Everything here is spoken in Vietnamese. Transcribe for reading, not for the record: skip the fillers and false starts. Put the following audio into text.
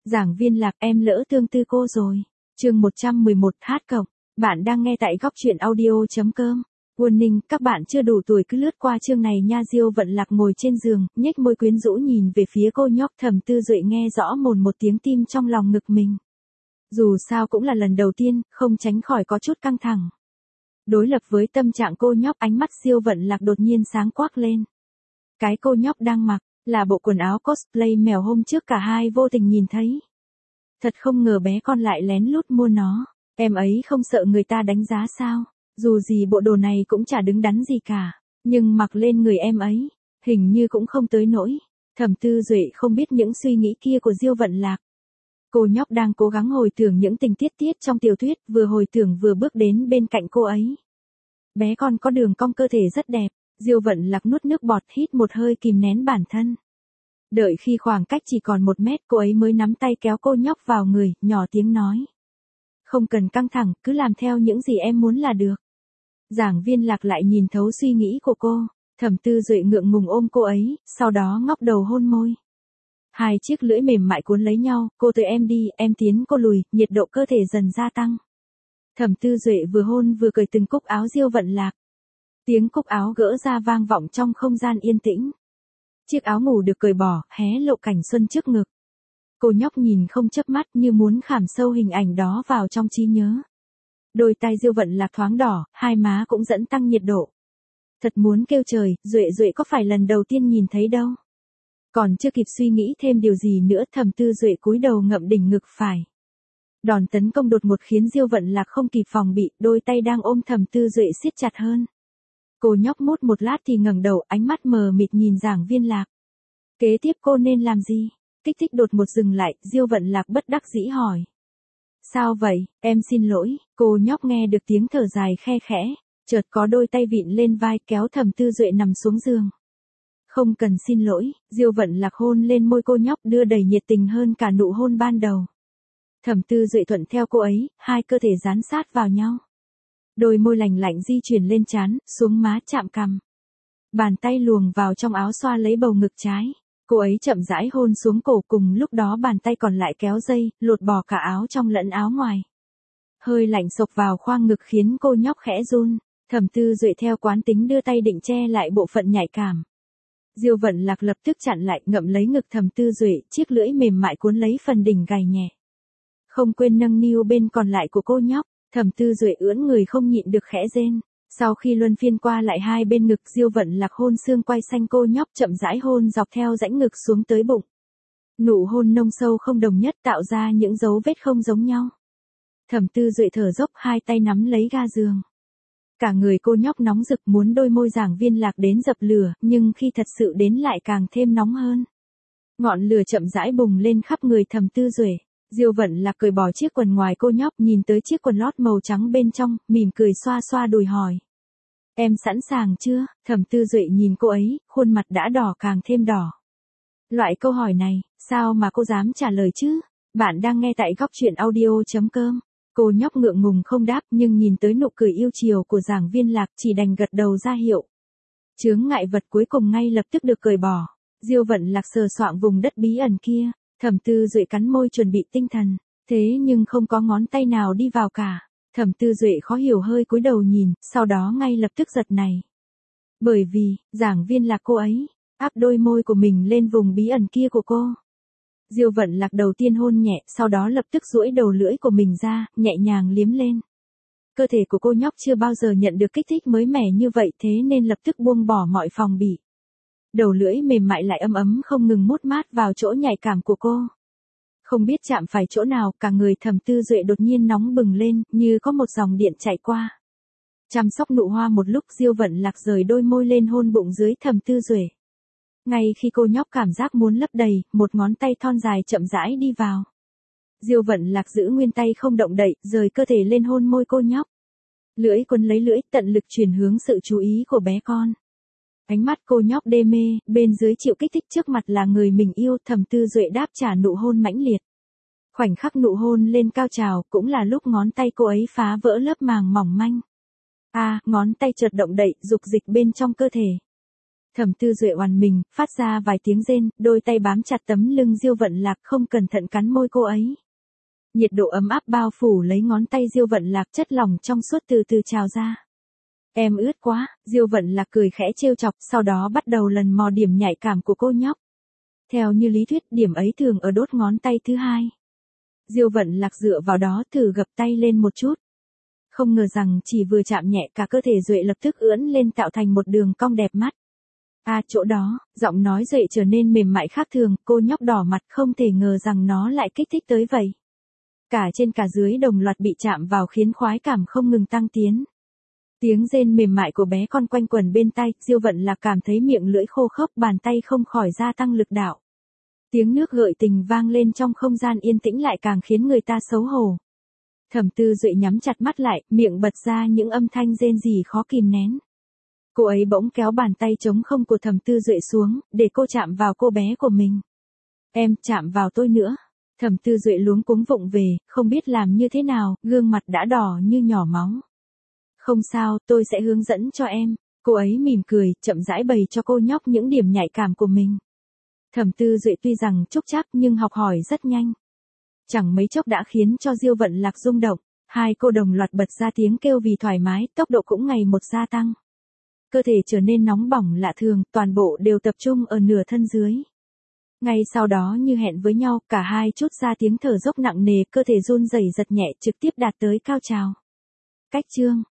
Giảng viên Lạc, em lỡ tương tư cô rồi. Chương 111 hát cộng. Bạn đang nghe tại góc truyện audio.com. Warning, các bạn chưa đủ tuổi cứ lướt qua chương này nha. Diêu Vận Lạc ngồi trên giường, nhếch môi quyến rũ nhìn về phía cô nhóc. Thẩm Tư Duệ nghe rõ mồn một tiếng tim trong lòng ngực mình. Dù sao cũng là lần đầu tiên, không tránh khỏi có chút căng thẳng. Đối lập với tâm trạng cô nhóc, ánh mắt Diêu Vận Lạc đột nhiên sáng quắc lên. Cái cô nhóc đang mặc là bộ quần áo cosplay mèo hôm trước cả hai vô tình nhìn thấy. Thật không ngờ bé con lại lén lút mua nó. Em ấy không sợ người ta đánh giá sao? Dù gì bộ đồ này cũng chả đứng đắn gì cả. Nhưng mặc lên người em ấy, hình như cũng không tới nỗi. Thẩm Tư Duệ không biết những suy nghĩ kia của Diêu Vận Lạc. Cô nhóc đang cố gắng hồi tưởng những tình tiết trong tiểu thuyết, vừa hồi tưởng vừa bước đến bên cạnh cô ấy. Bé con có đường cong cơ thể rất đẹp. Diêu Vận Lạc nuốt nước bọt, hít một hơi kìm nén bản thân. Đợi khi khoảng cách chỉ còn 1 mét, cô ấy mới nắm tay kéo cô nhóc vào người, nhỏ tiếng nói. Không cần căng thẳng, cứ làm theo những gì em muốn là được. Giảng viên Lạc lại nhìn thấu suy nghĩ của cô. Thẩm Tư Duệ ngượng ngùng ôm cô ấy, sau đó ngóc đầu hôn môi. Hai chiếc lưỡi mềm mại cuốn lấy nhau, cô tới em đi, em tiến cô lùi, nhiệt độ cơ thể dần gia tăng. Thẩm Tư Duệ vừa hôn vừa cởi từng cúc áo Diêu Vận Lạc. Tiếng cúc áo gỡ ra vang vọng trong không gian yên tĩnh. Chiếc áo ngủ được cởi bỏ, hé lộ cảnh xuân trước ngực. Cô nhóc nhìn không chớp mắt như muốn khảm sâu hình ảnh đó vào trong trí nhớ. Đôi tay Diêu Vận Lạc thoáng đỏ, hai má cũng dẫn tăng nhiệt độ. Thật muốn kêu trời, Duệ có phải lần đầu tiên nhìn thấy đâu. Còn chưa kịp suy nghĩ thêm điều gì nữa, Thẩm Tư Duệ cúi đầu ngậm đỉnh ngực phải. Đòn tấn công đột ngột khiến Diêu Vận Lạc không kịp phòng bị, đôi tay đang ôm Thẩm Tư Duệ siết chặt hơn. Cô nhóc mút một lát thì ngẩng đầu, ánh mắt mờ mịt nhìn Giảng viên Lạc. Kế tiếp cô nên làm gì? Kích thích đột ngột dừng lại, Diêu Vận Lạc bất đắc dĩ hỏi. Sao vậy, em xin lỗi, cô nhóc nghe được tiếng thở dài khe khẽ, chợt có đôi tay vịn lên vai kéo Thẩm Tư Duệ nằm xuống giường. Không cần xin lỗi, Diêu Vận Lạc hôn lên môi cô nhóc đưa đầy nhiệt tình hơn cả nụ hôn ban đầu. Thẩm Tư Duệ thuận theo cô ấy, hai cơ thể dán sát vào nhau. Đôi môi lành lạnh di chuyển lên trán, xuống má chạm cằm. Bàn tay luồn vào trong áo xoa lấy bầu ngực trái. Cô ấy chậm rãi hôn xuống cổ, cùng lúc đó bàn tay còn lại kéo dây, lột bỏ cả áo trong lẫn áo ngoài. Hơi lạnh xộc vào khoang ngực khiến cô nhóc khẽ run. Thẩm Tư Duệ theo quán tính đưa tay định che lại bộ phận nhạy cảm. Diêu Vận Lạc lập tức chặn lại, ngậm lấy ngực Thẩm Tư Duệ, chiếc lưỡi mềm mại cuốn lấy phần đỉnh gầy nhẹ. Không quên nâng niu bên còn lại của cô nhóc. Thẩm Tư Duệ ưỡn người không nhịn được khẽ rên. Sau khi luân phiên qua lại hai bên ngực, Diêu Vận Lạc hôn xương quai xanh cô nhóc, chậm rãi hôn dọc theo rãnh ngực xuống tới bụng. Nụ hôn nông sâu không đồng nhất, tạo ra những dấu vết không giống nhau. Thẩm Tư Duệ thở dốc, hai tay nắm lấy ga giường. Cả người cô nhóc nóng rực, muốn đôi môi Giảng viên Lạc đến dập lửa, nhưng khi thật sự đến lại càng thêm nóng hơn. Ngọn lửa chậm rãi bùng lên khắp người Thẩm Tư Duệ. Diêu Vận Lạc cởi bỏ chiếc quần ngoài cô nhóc, nhìn tới chiếc quần lót màu trắng bên trong, mỉm cười xoa xoa đùi hỏi. Em sẵn sàng chưa? Thẩm Tư Duệ nhìn cô ấy, khuôn mặt đã đỏ càng thêm đỏ. Loại câu hỏi này, sao mà cô dám trả lời chứ? Bạn đang nghe tại góc truyện audio.com. Cô nhóc ngượng ngùng không đáp, nhưng nhìn tới nụ cười yêu chiều của Giảng viên Lạc chỉ đành gật đầu ra hiệu. Chướng ngại vật cuối cùng ngay lập tức được cởi bỏ. Diêu Vận Lạc sờ soạng vùng đất bí ẩn kia. Thẩm Tư Duệ cắn môi chuẩn bị tinh thần, thế nhưng không có ngón tay nào đi vào cả. Thẩm Tư Duệ khó hiểu hơi cúi đầu nhìn, sau đó ngay lập tức giật này. Bởi vì, Giảng viên Lạc cô ấy, áp đôi môi của mình lên vùng bí ẩn kia của cô. Diêu Vận Lạc đầu tiên hôn nhẹ, sau đó lập tức duỗi đầu lưỡi của mình ra, nhẹ nhàng liếm lên. Cơ thể của cô nhóc chưa bao giờ nhận được kích thích mới mẻ như vậy, thế nên lập tức buông bỏ mọi phòng bị. Đầu lưỡi mềm mại lại ấm ấm không ngừng mút mát vào chỗ nhạy cảm của cô. Không biết chạm phải chỗ nào, cả người Thẩm Tư Duệ đột nhiên nóng bừng lên, như có một dòng điện chạy qua. Chăm sóc nụ hoa một lúc, Diêu Vận Lạc rời đôi môi lên hôn bụng dưới Thẩm Tư Duệ. Ngay khi cô nhóc cảm giác muốn lấp đầy, một ngón tay thon dài chậm rãi đi vào. Diêu Vận Lạc giữ nguyên tay không động đậy, rời cơ thể lên hôn môi cô nhóc. Lưỡi quấn lấy lưỡi, tận lực chuyển hướng sự chú ý của bé con. Ánh mắt cô nhóc đê mê, bên dưới chịu kích thích, trước mặt là người mình yêu. Thẩm Tư Duệ đáp trả nụ hôn mãnh liệt. Khoảnh khắc nụ hôn lên cao trào, cũng là lúc ngón tay cô ấy phá vỡ lớp màng mỏng manh. Ngón tay chợt động đậy, dục dịch bên trong cơ thể. Thẩm Tư Duệ oằn mình, phát ra vài tiếng rên, đôi tay bám chặt tấm lưng Diêu Vận Lạc không cẩn thận cắn môi cô ấy. Nhiệt độ ấm áp bao phủ lấy ngón tay Diêu Vận Lạc, chất lỏng trong suốt từ từ trào ra. Em ướt quá, Diêu Vận Lạc cười khẽ trêu chọc, sau đó bắt đầu lần mò điểm nhạy cảm của cô nhóc. Theo như lý thuyết, điểm ấy thường ở đốt ngón tay thứ hai. Diêu Vận Lạc dựa vào đó thử gập tay lên một chút. Không ngờ rằng chỉ vừa chạm nhẹ cả cơ thể Duệ lập tức ưỡn lên tạo thành một đường cong đẹp mắt. Chỗ đó, giọng nói Duệ trở nên mềm mại khác thường, cô nhóc đỏ mặt không thể ngờ rằng nó lại kích thích tới vậy. Cả trên cả dưới đồng loạt bị chạm vào khiến khoái cảm không ngừng tăng tiến. Tiếng rên mềm mại của bé con quanh quẩn bên tai, Diêu Vận Lạc cảm thấy miệng lưỡi khô khốc, bàn tay không khỏi gia tăng lực đạo. Tiếng nước gợi tình vang lên trong không gian yên tĩnh lại càng khiến người ta xấu hổ. Thẩm Tư Duệ nhắm chặt mắt lại, miệng bật ra những âm thanh rên rỉ khó kìm nén. Cô ấy bỗng kéo bàn tay trống không của Thẩm Tư Duệ xuống, để cô chạm vào cô bé của mình. Em, chạm vào tôi nữa. Thẩm Tư Duệ luống cuống vụng về, không biết làm như thế nào, gương mặt đã đỏ như nhỏ máu. Không sao, tôi sẽ hướng dẫn cho em. Cô ấy mỉm cười, chậm rãi bày cho cô nhóc những điểm nhạy cảm của mình. Thẩm Tư Duệ tuy rằng trúc trắc nhưng học hỏi rất nhanh. Chẳng mấy chốc đã khiến cho Diêu Vận Lạc rung động. Hai cô đồng loạt bật ra tiếng kêu vì thoải mái, tốc độ cũng ngày một gia tăng. Cơ thể trở nên nóng bỏng lạ thường, toàn bộ đều tập trung ở nửa thân dưới. Ngay sau đó như hẹn với nhau, cả hai trút ra tiếng thở dốc nặng nề, cơ thể run rẩy giật nhẹ trực tiếp đạt tới cao trào. Cách chương